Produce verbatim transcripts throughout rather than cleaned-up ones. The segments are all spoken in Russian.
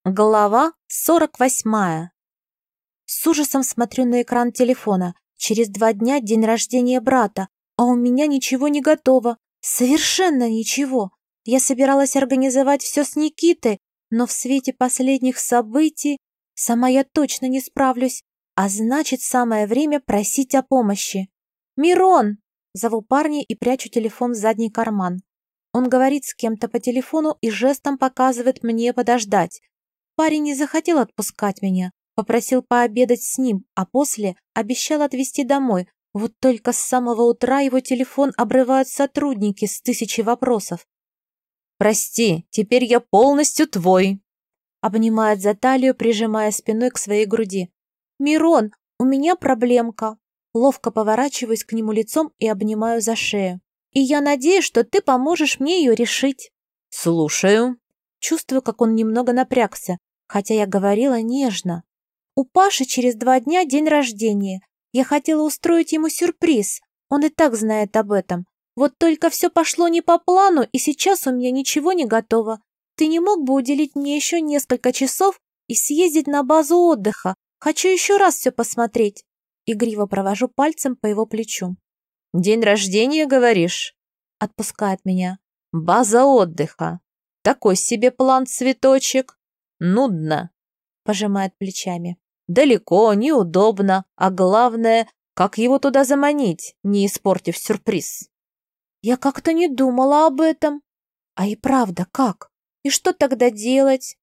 Глава сорок восьмая. С ужасом смотрю на экран телефона. Через два дня день рождения брата, а у меня ничего не готово. Совершенно ничего. Я собиралась организовать все с Никитой, но в свете последних событий сама я точно не справлюсь, а значит, самое время просить о помощи. «Мирон!» — зову парня и прячу телефон в задний карман. Он говорит с кем-то по телефону и жестом показывает мне подождать. Парень не захотел отпускать меня, попросил пообедать с ним, а после обещал отвезти домой. Вот только с самого утра его телефон обрывают сотрудники с тысячей вопросов. «Прости, теперь я полностью твой», — обнимает за талию, прижимая спиной к своей груди. «Мирон, у меня проблемка». Ловко поворачиваюсь к нему лицом и обнимаю за шею. «И я надеюсь, что ты поможешь мне ее решить». «Слушаю». Чувствую, как он немного напрягся, хотя я говорила нежно. У Паши через два дня день рождения. Я хотела устроить ему сюрприз. Он и так знает об этом. Вот только все пошло не по плану, и сейчас у меня ничего не готово. Ты не мог бы уделить мне еще несколько часов и съездить на базу отдыха? Хочу еще раз все посмотреть. Игриво провожу пальцем по его плечу. «День рождения, говоришь?» Отпускает меня. «База отдыха. Такой себе план, цветочек. Нудно», — пожимает плечами. «Далеко, неудобно, а главное, как его туда заманить, не испортив сюрприз». Я как-то не думала об этом. А и правда, как? И что тогда делать?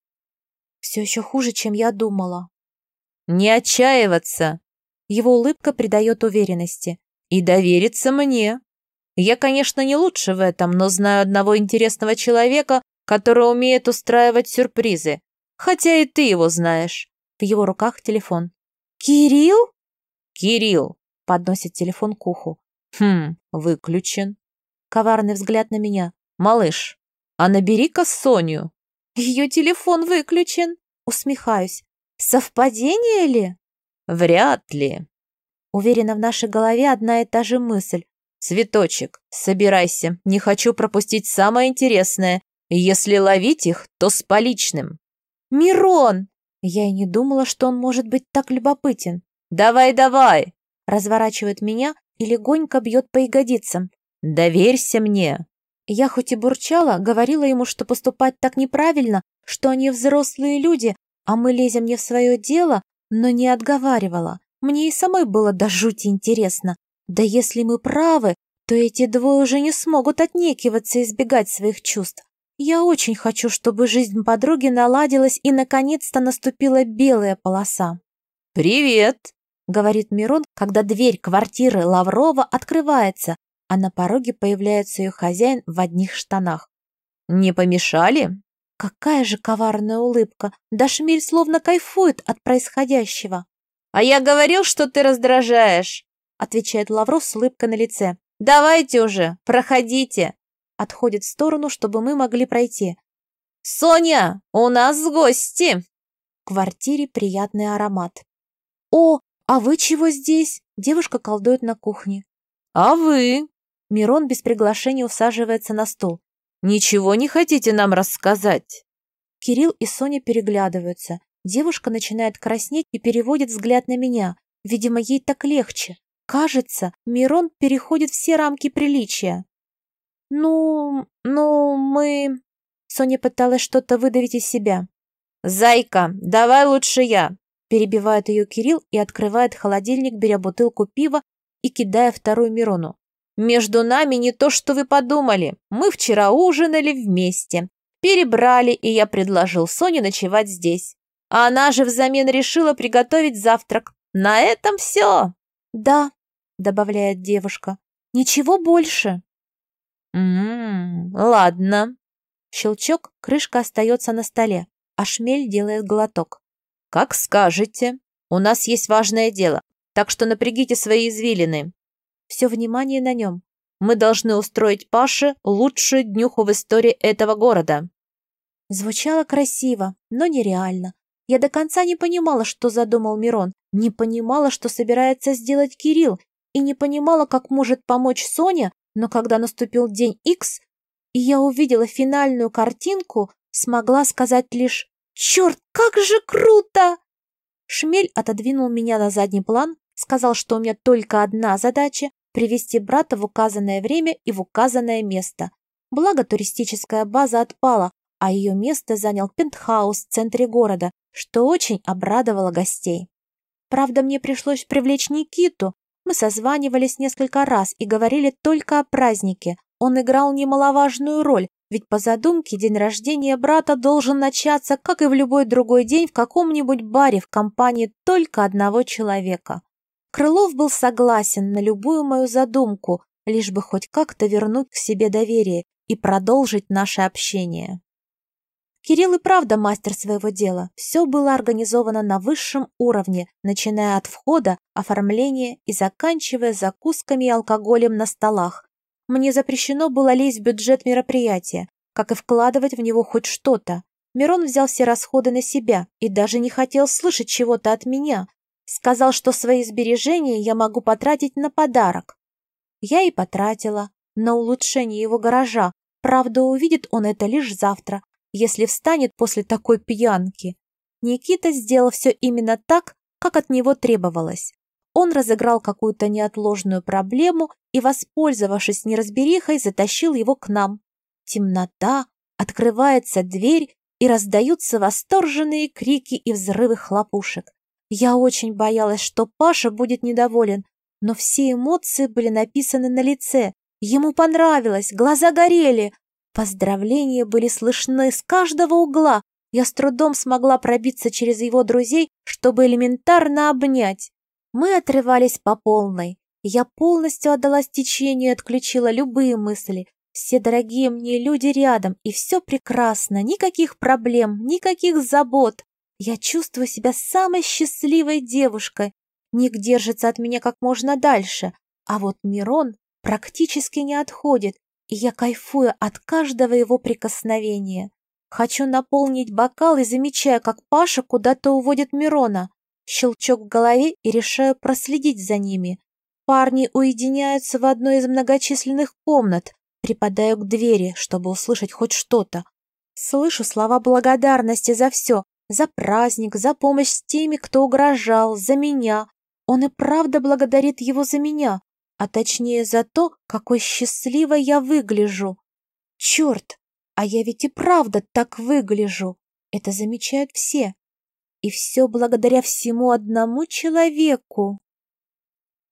Все еще хуже, чем я думала. «Не отчаиваться!» Его улыбка придает уверенности. «И довериться мне. Я, конечно, не лучше в этом, но знаю одного интересного человека, который умеет устраивать сюрпризы. Хотя и ты его знаешь». В его руках телефон. «Кирилл?» «Кирилл», — подносит телефон к уху. «Хм, выключен». Коварный взгляд на меня. «Малыш, а набери-ка Соню». «Ее телефон выключен». Усмехаюсь. «Совпадение ли?» «Вряд ли». Уверена, в нашей голове одна и та же мысль. «Цветочек, собирайся, не хочу пропустить самое интересное. Если ловить их, то с поличным». «Мирон!» Я и не думала, что он может быть так любопытен. «Давай, давай!» Разворачивает меня и легонько бьет по ягодицам. «Доверься мне!» Я хоть и бурчала, говорила ему, что поступать так неправильно, что они взрослые люди, а мы лезем не в свое дело, но не отговаривала. Мне и самой было до жути интересно. Да если мы правы, то эти двое уже не смогут отнекиваться и избегать своих чувств. Я очень хочу, чтобы жизнь подруги наладилась и наконец-то наступила белая полоса. «Привет!» — говорит Мирон, когда дверь квартиры Лаврова открывается, а на пороге появляется ее хозяин в одних штанах. «Не помешали?» Какая же коварная улыбка! Да Шмель словно кайфует от происходящего. «А я говорил, что ты раздражаешь!» — отвечает Лавров с улыбкой на лице. «Давайте уже, проходите!» Отходит в сторону, чтобы мы могли пройти. «Соня, у нас гости!» В квартире приятный аромат. «О, а вы чего здесь?» Девушка колдует на кухне. «А вы?» Мирон без приглашения усаживается на стул. «Ничего не хотите нам рассказать?» Кирилл и Соня переглядываются. Девушка начинает краснеть и переводит взгляд на меня. Видимо, ей так легче. Кажется, Мирон переходит все рамки приличия. «Ну, ну, мы...» Соня пыталась что-то выдавить из себя. «Зайка, давай лучше я!» Перебивает ее Кирилл и открывает холодильник, беря бутылку пива и кидая вторую Мирону. «Между нами не то, что вы подумали. Мы вчера ужинали вместе, перебрали, и я предложил Соне ночевать здесь. А она же взамен решила приготовить завтрак. На этом все!» «Да», — добавляет девушка, — «ничего больше». «М-м, ладно». Щелчок, крышка остается на столе, а Шмель делает глоток. «Как скажете. У нас есть важное дело, так что напрягите свои извилины». Все внимание на нем. «Мы должны устроить Паше лучшую днюху в истории этого города». Звучало красиво, но нереально. Я до конца не понимала, что задумал Мирон, не понимала, что собирается сделать Кирилл, и не понимала, как может помочь Соня, но когда наступил день Икс, и я увидела финальную картинку, смогла сказать лишь Черт, как же круто! Шмель отодвинул меня на задний план, сказал, что у меня только одна задача — привести брата в указанное время и в указанное место. Благо, туристическая база отпала, а ее место занял пентхаус в центре города, что очень обрадовало гостей. Правда, мне пришлось привлечь Никиту. Мы созванивались несколько раз и говорили только о празднике. Он играл немаловажную роль, ведь по задумке день рождения брата должен начаться, как и в любой другой день, в каком-нибудь баре в компании только одного человека. Крылов был согласен на любую мою задумку, лишь бы хоть как-то вернуть к себе доверие и продолжить наше общение. Кирилл и правда мастер своего дела. Все было организовано на высшем уровне, начиная от входа, оформления и заканчивая закусками и алкоголем на столах. Мне запрещено было лезть в бюджет мероприятия, как и вкладывать в него хоть что-то. Мирон взял все расходы на себя и даже не хотел слышать чего-то от меня. Сказал, что свои сбережения я могу потратить на подарок. Я и потратила на улучшение его гаража. Правда, увидит он это лишь завтра, если встанет после такой пьянки. Никита сделал все именно так, как от него требовалось. Он разыграл какую-то неотложную проблему и, воспользовавшись неразберихой, затащил его к нам. Темнота, открывается дверь и раздаются восторженные крики и взрывы хлопушек. Я очень боялась, что Паша будет недоволен, но все эмоции были написаны на лице. Ему понравилось, глаза горели. Поздравления были слышны с каждого угла. Я с трудом смогла пробиться через его друзей, чтобы элементарно обнять. Мы отрывались по полной. Я полностью отдалась течению и отключила любые мысли. Все дорогие мне люди рядом, и все прекрасно. Никаких проблем, никаких забот. Я чувствую себя самой счастливой девушкой. Ник держится от меня как можно дальше. А вот Мирон практически не отходит. И я кайфую от каждого его прикосновения. Хочу наполнить бокал и замечаю, как Паша куда-то уводит Мирона. Щелчок в голове и решаю проследить за ними. Парни уединяются в одной из многочисленных комнат. Припадаю к двери, чтобы услышать хоть что-то. Слышу слова благодарности за все. За праздник, за помощь с теми, кто угрожал, за меня. Он и правда благодарит его за меня. А точнее за то, какой счастливой я выгляжу. Черт, а я ведь и правда так выгляжу. Это замечают все. И все благодаря всему одному человеку.